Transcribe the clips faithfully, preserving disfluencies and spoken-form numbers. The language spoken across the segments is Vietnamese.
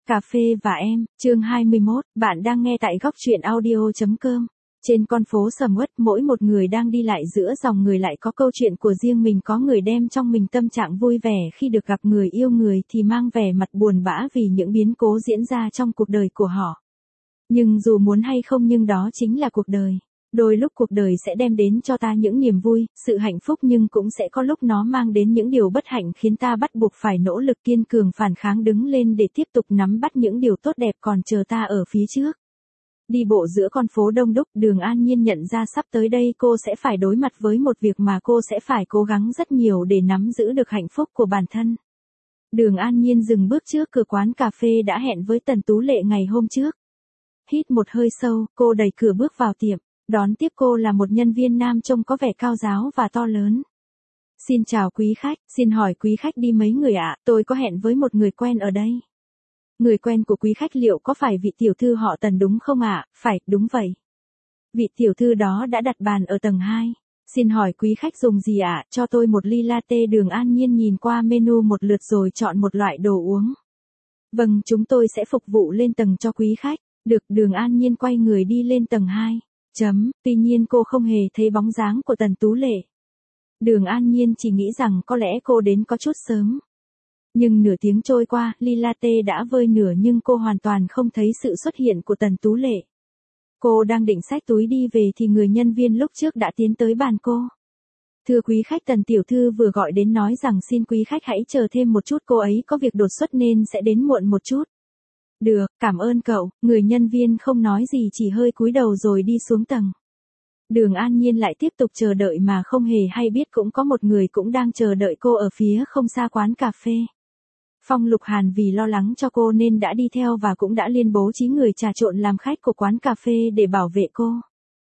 Cà phê và em, chương hai mươi mốt, bạn đang nghe tại góc truyện audio chấm com. Trên con phố sầm uất, mỗi một người đang đi lại giữa dòng người lại có câu chuyện của riêng mình, có người đem trong mình tâm trạng vui vẻ khi được gặp người yêu, người thì mang vẻ mặt buồn bã vì những biến cố diễn ra trong cuộc đời của họ. Nhưng dù muốn hay không, nhưng đó chính là cuộc đời. Đôi lúc cuộc đời sẽ đem đến cho ta những niềm vui, sự hạnh phúc, nhưng cũng sẽ có lúc nó mang đến những điều bất hạnh khiến ta bắt buộc phải nỗ lực kiên cường phản kháng đứng lên để tiếp tục nắm bắt những điều tốt đẹp còn chờ ta ở phía trước. Đi bộ giữa con phố đông đúc, Đường An Nhiên nhận ra sắp tới đây cô sẽ phải đối mặt với một việc mà cô sẽ phải cố gắng rất nhiều để nắm giữ được hạnh phúc của bản thân. Đường An Nhiên dừng bước trước cửa quán cà phê đã hẹn với Tần Tú Lệ ngày hôm trước. Hít một hơi sâu, cô đẩy cửa bước vào tiệm. Đón tiếp cô là một nhân viên nam trông có vẻ cao ráo và to lớn. Xin chào quý khách, xin hỏi quý khách đi mấy người ạ? Tôi có hẹn với một người quen ở đây. Người quen của quý khách liệu có phải vị tiểu thư họ Tần đúng không ạ? Phải, đúng vậy. Vị tiểu thư đó đã đặt bàn ở tầng hai. Xin hỏi quý khách dùng gì ạ? Cho tôi một ly latte. Đường An Nhiên nhìn qua menu một lượt rồi chọn một loại đồ uống. Vâng, chúng tôi sẽ phục vụ lên tầng cho quý khách. Được, Đường An Nhiên quay người đi lên tầng hai. Chấm, tuy nhiên cô không hề thấy bóng dáng của Tần Tú Lệ. Đường An Nhiên chỉ nghĩ rằng có lẽ cô đến có chút sớm. Nhưng nửa tiếng trôi qua, ly latte đã vơi nửa nhưng cô hoàn toàn không thấy sự xuất hiện của Tần Tú Lệ. Cô đang định xách túi đi về thì người nhân viên lúc trước đã tiến tới bàn cô. Thưa quý khách, Tần tiểu thư vừa gọi đến nói rằng xin quý khách hãy chờ thêm một chút, cô ấy có việc đột xuất nên sẽ đến muộn một chút. Được, cảm ơn cậu. Người nhân viên không nói gì, chỉ hơi cúi đầu rồi đi xuống tầng. Đường An Nhiên lại tiếp tục chờ đợi mà không hề hay biết cũng có một người cũng đang chờ đợi cô ở phía không xa quán cà phê. Phong Lục Hàn vì lo lắng cho cô nên đã đi theo và cũng đã liên bố trí người trà trộn làm khách của quán cà phê để bảo vệ cô.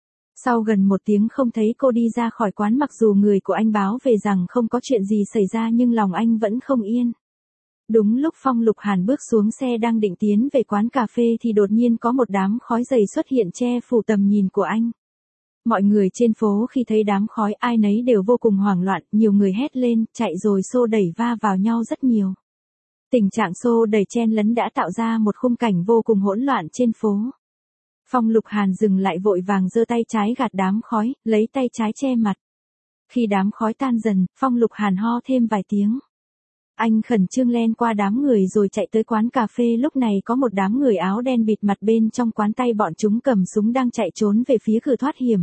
Sau gần một tiếng không thấy cô đi ra khỏi quán, mặc dù người của anh báo về rằng không có chuyện gì xảy ra nhưng lòng anh vẫn không yên. Đúng lúc Phong Lục Hàn bước xuống xe đang định tiến về quán cà phê thì đột nhiên có một đám khói dày xuất hiện che phủ tầm nhìn của anh. Mọi người trên phố khi thấy đám khói ai nấy đều vô cùng hoảng loạn, nhiều người hét lên, chạy rồi xô đẩy va vào nhau rất nhiều. Tình trạng xô đẩy chen lấn đã tạo ra một khung cảnh vô cùng hỗn loạn trên phố. Phong Lục Hàn dừng lại vội vàng giơ tay trái gạt đám khói, lấy tay trái che mặt. Khi đám khói tan dần, Phong Lục Hàn ho thêm vài tiếng. Anh khẩn trương len qua đám người rồi chạy tới quán cà phê. Lúc này có một đám người áo đen bịt mặt bên trong quán, tay bọn chúng cầm súng đang chạy trốn về phía cửa thoát hiểm.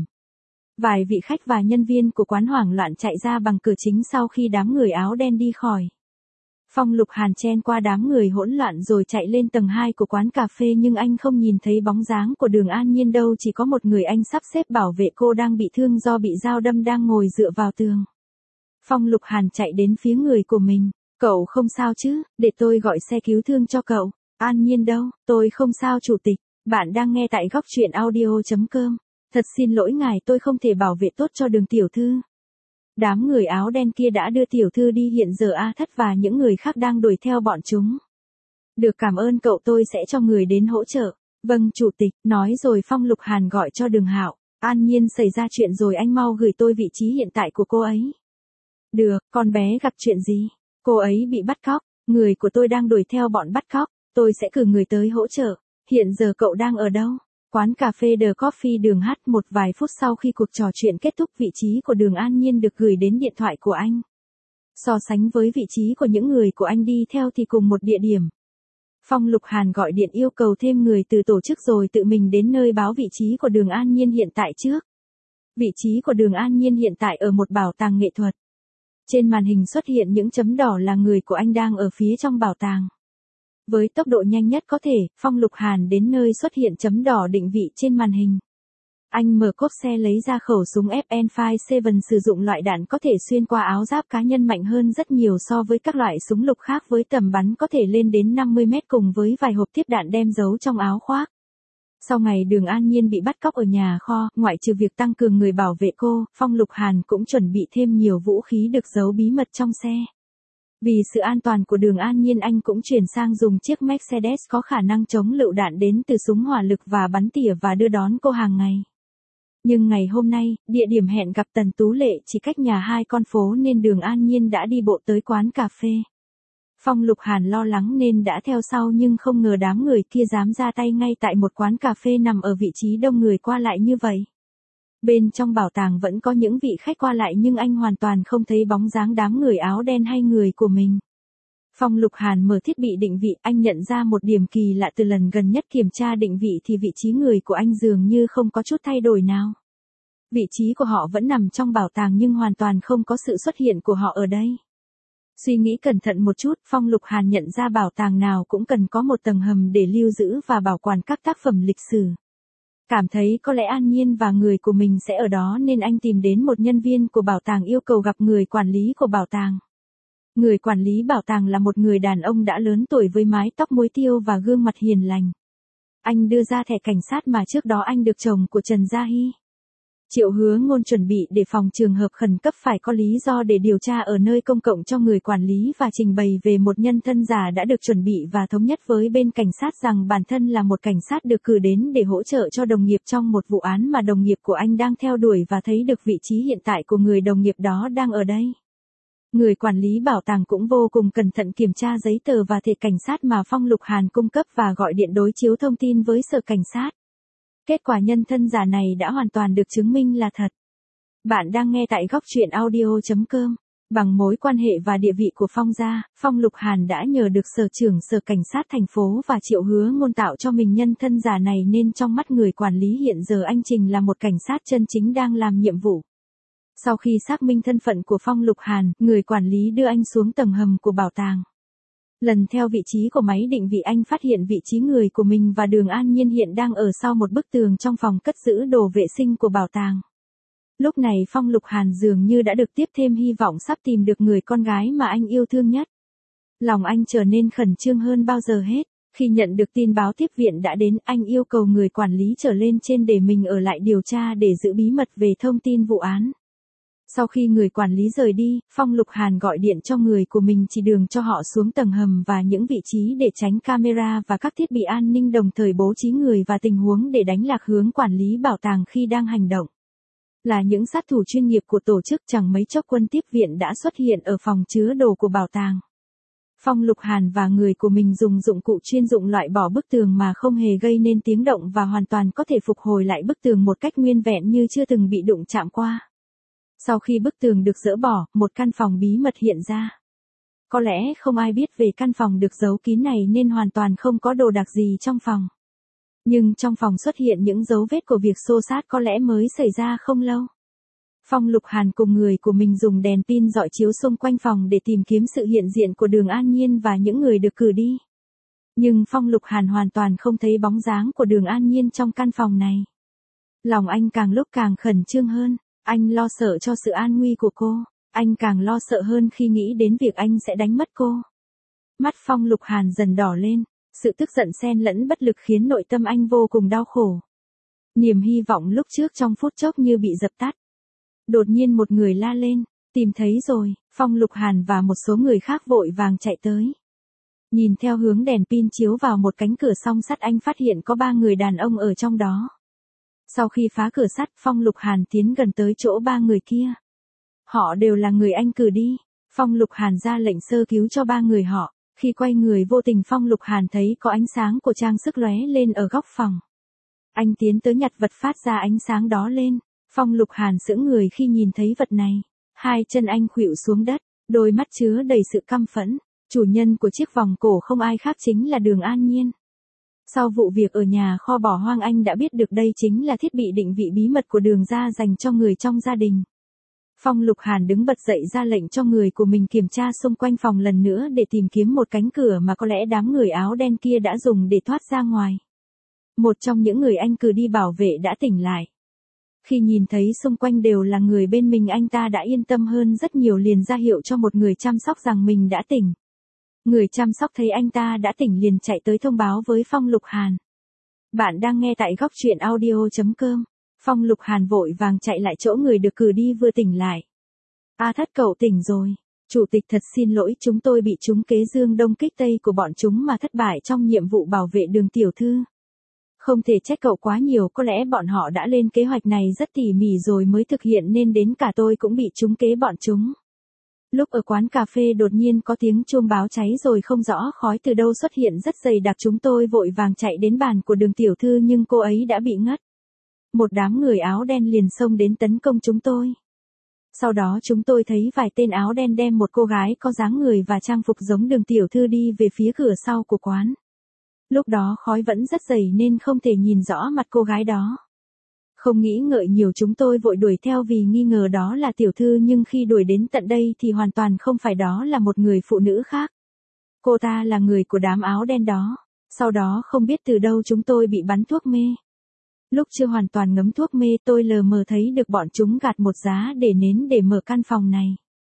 Vài vị khách và nhân viên của quán hoảng loạn chạy ra bằng cửa chính sau khi đám người áo đen đi khỏi. Phong Lục Hàn chen qua đám người hỗn loạn rồi chạy lên tầng hai của quán cà phê, nhưng anh không nhìn thấy bóng dáng của Đường An Nhiên đâu, chỉ có một người anh sắp xếp bảo vệ cô đang bị thương do bị dao đâm đang ngồi dựa vào tường. Phong Lục Hàn chạy đến phía người của mình. Cậu không sao chứ, để tôi gọi xe cứu thương cho cậu. An Nhiên đâu, tôi không sao chủ tịch. Bạn đang nghe tại góc truyện audio chấm com. Thật xin lỗi ngài, tôi không thể bảo vệ tốt cho Đường tiểu thư. Đám người áo đen kia đã đưa tiểu thư đi, hiện giờ A Thất và những người khác đang đuổi theo bọn chúng. Được, cảm ơn cậu, tôi sẽ cho người đến hỗ trợ. Vâng chủ tịch, nói rồi Phong Lục Hàn gọi cho Đường Hạo. An Nhiên xảy ra chuyện rồi, anh mau gửi tôi vị trí hiện tại của cô ấy. Được, con bé gặp chuyện gì? Cô ấy bị bắt cóc, người của tôi đang đuổi theo bọn bắt cóc, tôi sẽ cử người tới hỗ trợ. Hiện giờ cậu đang ở đâu? Quán cà phê The Coffee. Đường hát một vài phút sau khi cuộc trò chuyện kết thúc, vị trí của Đường An Nhiên được gửi đến điện thoại của anh. So sánh với vị trí của những người của anh đi theo thì cùng một địa điểm. Phong Lục Hàn gọi điện yêu cầu thêm người từ tổ chức rồi tự mình đến nơi báo vị trí của Đường An Nhiên hiện tại trước. Vị trí của Đường An Nhiên hiện tại ở một bảo tàng nghệ thuật. Trên màn hình xuất hiện những chấm đỏ là người của anh đang ở phía trong bảo tàng. Với tốc độ nhanh nhất có thể, Phong Lục Hàn đến nơi xuất hiện chấm đỏ định vị trên màn hình. Anh mở cốp xe lấy ra khẩu súng F N năm bảy, sử dụng loại đạn có thể xuyên qua áo giáp cá nhân mạnh hơn rất nhiều so với các loại súng lục khác, với tầm bắn có thể lên đến năm mươi mét, cùng với vài hộp tiếp đạn đem giấu trong áo khoác. Sau ngày Đường An Nhiên bị bắt cóc ở nhà kho, ngoại trừ việc tăng cường người bảo vệ cô, Phong Lục Hàn cũng chuẩn bị thêm nhiều vũ khí được giấu bí mật trong xe. Vì sự an toàn của Đường An Nhiên, anh cũng chuyển sang dùng chiếc Mercedes có khả năng chống lựu đạn đến từ súng hỏa lực và bắn tỉa và đưa đón cô hàng ngày. Nhưng ngày hôm nay, địa điểm hẹn gặp Tần Tú Lệ chỉ cách nhà hai con phố nên Đường An Nhiên đã đi bộ tới quán cà phê. Phong Lục Hàn lo lắng nên đã theo sau nhưng không ngờ đám người kia dám ra tay ngay tại một quán cà phê nằm ở vị trí đông người qua lại như vậy. Bên trong bảo tàng vẫn có những vị khách qua lại nhưng anh hoàn toàn không thấy bóng dáng đám người áo đen hay người của mình. Phong Lục Hàn mở thiết bị định vị, anh nhận ra một điểm kỳ lạ từ lần gần nhất kiểm tra định vị thì vị trí người của anh dường như không có chút thay đổi nào. Vị trí của họ vẫn nằm trong bảo tàng nhưng hoàn toàn không có sự xuất hiện của họ ở đây. Suy nghĩ cẩn thận một chút, Phong Lục Hàn nhận ra bảo tàng nào cũng cần có một tầng hầm để lưu giữ và bảo quản các tác phẩm lịch sử. Cảm thấy có lẽ An Nhiên và người của mình sẽ ở đó nên anh tìm đến một nhân viên của bảo tàng yêu cầu gặp người quản lý của bảo tàng. Người quản lý bảo tàng là một người đàn ông đã lớn tuổi với mái tóc muối tiêu và gương mặt hiền lành. Anh đưa ra thẻ cảnh sát mà trước đó anh được chồng của Trần Gia Hy. Triệu Hứa Ngôn chuẩn bị để phòng trường hợp khẩn cấp phải có lý do để điều tra ở nơi công cộng cho người quản lý và trình bày về một nhân thân giả đã được chuẩn bị và thống nhất với bên cảnh sát rằng bản thân là một cảnh sát được cử đến để hỗ trợ cho đồng nghiệp trong một vụ án mà đồng nghiệp của anh đang theo đuổi và thấy được vị trí hiện tại của người đồng nghiệp đó đang ở đây. Người quản lý bảo tàng cũng vô cùng cẩn thận kiểm tra giấy tờ và thẻ cảnh sát mà Phong Lục Hàn cung cấp và gọi điện đối chiếu thông tin với sở cảnh sát. Kết quả nhân thân giả này đã hoàn toàn được chứng minh là thật. Bạn đang nghe tại góc truyện audio chấm com. Bằng mối quan hệ và địa vị của Phong gia, Phong Lục Hàn đã nhờ được sở trưởng sở cảnh sát thành phố và Triệu Hứa Ngôn tạo cho mình nhân thân giả này nên trong mắt người quản lý hiện giờ anh Trình là một cảnh sát chân chính đang làm nhiệm vụ. Sau khi xác minh thân phận của Phong Lục Hàn, người quản lý đưa anh xuống tầng hầm của bảo tàng. Lần theo vị trí của máy định vị anh phát hiện vị trí người của mình và Đường An Nhiên hiện đang ở sau một bức tường trong phòng cất giữ đồ vệ sinh của bảo tàng. Lúc này Phong Lục Hàn dường như đã được tiếp thêm hy vọng sắp tìm được người con gái mà anh yêu thương nhất. Lòng anh trở nên khẩn trương hơn bao giờ hết. Khi nhận được tin báo tiếp viện đã đến, anh yêu cầu người quản lý trở lên trên để mình ở lại điều tra để giữ bí mật về thông tin vụ án. Sau khi người quản lý rời đi, Phong Lục Hàn gọi điện cho người của mình chỉ đường cho họ xuống tầng hầm và những vị trí để tránh camera và các thiết bị an ninh, đồng thời bố trí người và tình huống để đánh lạc hướng quản lý bảo tàng khi đang hành động. Là những sát thủ chuyên nghiệp của tổ chức, chẳng mấy chốc quân tiếp viện đã xuất hiện ở phòng chứa đồ của bảo tàng. Phong Lục Hàn và người của mình dùng dụng cụ chuyên dụng loại bỏ bức tường mà không hề gây nên tiếng động và hoàn toàn có thể phục hồi lại bức tường một cách nguyên vẹn như chưa từng bị đụng chạm qua. Sau khi bức tường được dỡ bỏ, một căn phòng bí mật hiện ra. Có lẽ không ai biết về căn phòng được giấu kín này nên hoàn toàn không có đồ đạc gì trong phòng. Nhưng trong phòng xuất hiện những dấu vết của việc xô xát có lẽ mới xảy ra không lâu. Phong Lục Hàn cùng người của mình dùng đèn pin rọi chiếu xung quanh phòng để tìm kiếm sự hiện diện của Đường An Nhiên và những người được cử đi. Nhưng Phong Lục Hàn hoàn toàn không thấy bóng dáng của Đường An Nhiên trong căn phòng này. Lòng anh càng lúc càng khẩn trương hơn. Anh lo sợ cho sự an nguy của cô, anh càng lo sợ hơn khi nghĩ đến việc anh sẽ đánh mất cô. Mắt Phong Lục Hàn dần đỏ lên, sự tức giận xen lẫn bất lực khiến nội tâm anh vô cùng đau khổ. Niềm hy vọng lúc trước trong phút chốc như bị dập tắt. Đột nhiên một người la lên, tìm thấy rồi, Phong Lục Hàn và một số người khác vội vàng chạy tới. Nhìn theo hướng đèn pin chiếu vào một cánh cửa song sắt, anh phát hiện có ba người đàn ông ở trong đó. Sau khi phá cửa sắt, Phong Lục Hàn tiến gần tới chỗ ba người kia. Họ đều là người anh cử đi. Phong Lục Hàn ra lệnh sơ cứu cho ba người họ. Khi quay người vô tình Phong Lục Hàn thấy có ánh sáng của trang sức lóe lên ở góc phòng. Anh tiến tới nhặt vật phát ra ánh sáng đó lên. Phong Lục Hàn sững người khi nhìn thấy vật này. Hai chân anh khuỵu xuống đất, đôi mắt chứa đầy sự căm phẫn. Chủ nhân của chiếc vòng cổ không ai khác chính là Đường An Nhiên. Sau vụ việc ở nhà kho bỏ hoang, anh đã biết được đây chính là thiết bị định vị bí mật của Đường gia dành cho người trong gia đình. Phong Lục Hàn đứng bật dậy ra lệnh cho người của mình kiểm tra xung quanh phòng lần nữa để tìm kiếm một cánh cửa mà có lẽ đám người áo đen kia đã dùng để thoát ra ngoài. Một trong những người anh cử đi bảo vệ đã tỉnh lại. Khi nhìn thấy xung quanh đều là người bên mình, anh ta đã yên tâm hơn rất nhiều, liền ra hiệu cho một người chăm sóc rằng mình đã tỉnh. Người chăm sóc thấy anh ta đã tỉnh liền chạy tới thông báo với Phong Lục Hàn. Bạn đang nghe tại góc truyện audio chấm com. Phong Lục Hàn vội vàng chạy lại chỗ người được cử đi vừa tỉnh lại. A Thất, cậu tỉnh rồi. Chủ tịch thật xin lỗi, chúng tôi bị trúng kế dương đông kích tây của bọn chúng mà thất bại trong nhiệm vụ bảo vệ Đường tiểu thư. Không thể trách cậu quá nhiều, có lẽ bọn họ đã lên kế hoạch này rất tỉ mỉ rồi mới thực hiện nên đến cả tôi cũng bị trúng kế bọn chúng. Lúc ở quán cà phê đột nhiên có tiếng chuông báo cháy rồi không rõ khói từ đâu xuất hiện rất dày đặc, chúng tôi vội vàng chạy đến bàn của Đường tiểu thư nhưng cô ấy đã bị ngất. Một đám người áo đen liền xông đến tấn công chúng tôi. Sau đó chúng tôi thấy vài tên áo đen đem một cô gái có dáng người và trang phục giống Đường tiểu thư đi về phía cửa sau của quán. Lúc đó khói vẫn rất dày nên không thể nhìn rõ mặt cô gái đó. Không nghĩ ngợi nhiều chúng tôi vội đuổi theo vì nghi ngờ đó là tiểu thư, nhưng khi đuổi đến tận đây thì hoàn toàn không phải, đó là một người phụ nữ khác. Cô ta là người của đám áo đen đó. Sau đó không biết từ đâu chúng tôi bị bắn thuốc mê. Lúc chưa hoàn toàn ngấm thuốc mê tôi lờ mờ thấy được bọn chúng gạt một giá để nến để mở căn phòng này.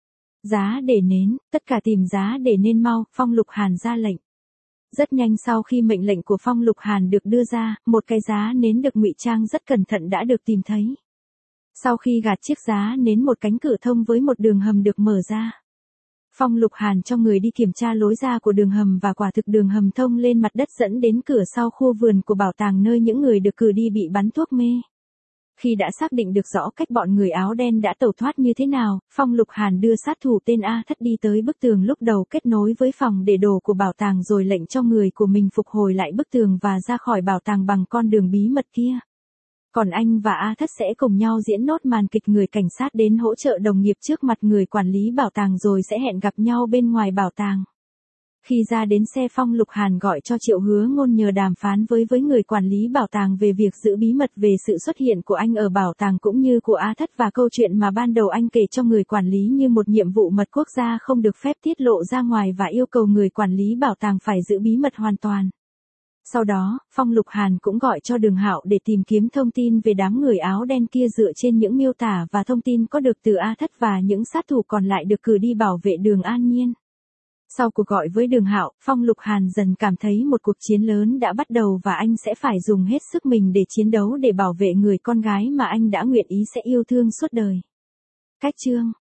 Giá để nến, tất cả tìm giá để nến mau, Phong Lục Hàn ra lệnh. Rất nhanh sau khi mệnh lệnh của Phong Lục Hàn được đưa ra, một cái giá nến được ngụy trang rất cẩn thận đã được tìm thấy. Sau khi gạt chiếc giá nến, một cánh cửa thông với một đường hầm được mở ra. Phong Lục Hàn cho người đi kiểm tra lối ra của đường hầm và quả thực đường hầm thông lên mặt đất dẫn đến cửa sau khu vườn của bảo tàng nơi những người được cử đi bị bắn thuốc mê. Khi đã xác định được rõ cách bọn người áo đen đã tẩu thoát như thế nào, Phong Lục Hàn đưa sát thủ tên A Thất đi tới bức tường lúc đầu kết nối với phòng để đồ của bảo tàng rồi lệnh cho người của mình phục hồi lại bức tường và ra khỏi bảo tàng bằng con đường bí mật kia. Còn anh và A Thất sẽ cùng nhau diễn nốt màn kịch người cảnh sát đến hỗ trợ đồng nghiệp trước mặt người quản lý bảo tàng rồi sẽ hẹn gặp nhau bên ngoài bảo tàng. Khi ra đến xe, Phong Lục Hàn gọi cho Triệu Hứa Ngôn nhờ đàm phán với với người quản lý bảo tàng về việc giữ bí mật về sự xuất hiện của anh ở bảo tàng cũng như của A Thất, và câu chuyện mà ban đầu anh kể cho người quản lý như một nhiệm vụ mật quốc gia không được phép tiết lộ ra ngoài, và yêu cầu người quản lý bảo tàng phải giữ bí mật hoàn toàn. Sau đó, Phong Lục Hàn cũng gọi cho Đường Hạo để tìm kiếm thông tin về đám người áo đen kia dựa trên những miêu tả và thông tin có được từ A Thất và những sát thủ còn lại được cử đi bảo vệ Đường An Nhiên. Sau cuộc gọi với Đường Hạo, Phong Lục Hàn dần cảm thấy một cuộc chiến lớn đã bắt đầu và anh sẽ phải dùng hết sức mình để chiến đấu để bảo vệ người con gái mà anh đã nguyện ý sẽ yêu thương suốt đời. Cách chương